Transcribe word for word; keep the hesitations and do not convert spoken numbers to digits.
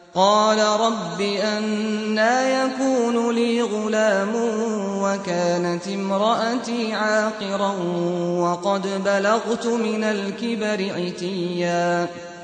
قال رب أنى يكون لي غلام وكانت امرأتي عاقرا وقد بلغت من الكبر عتيا.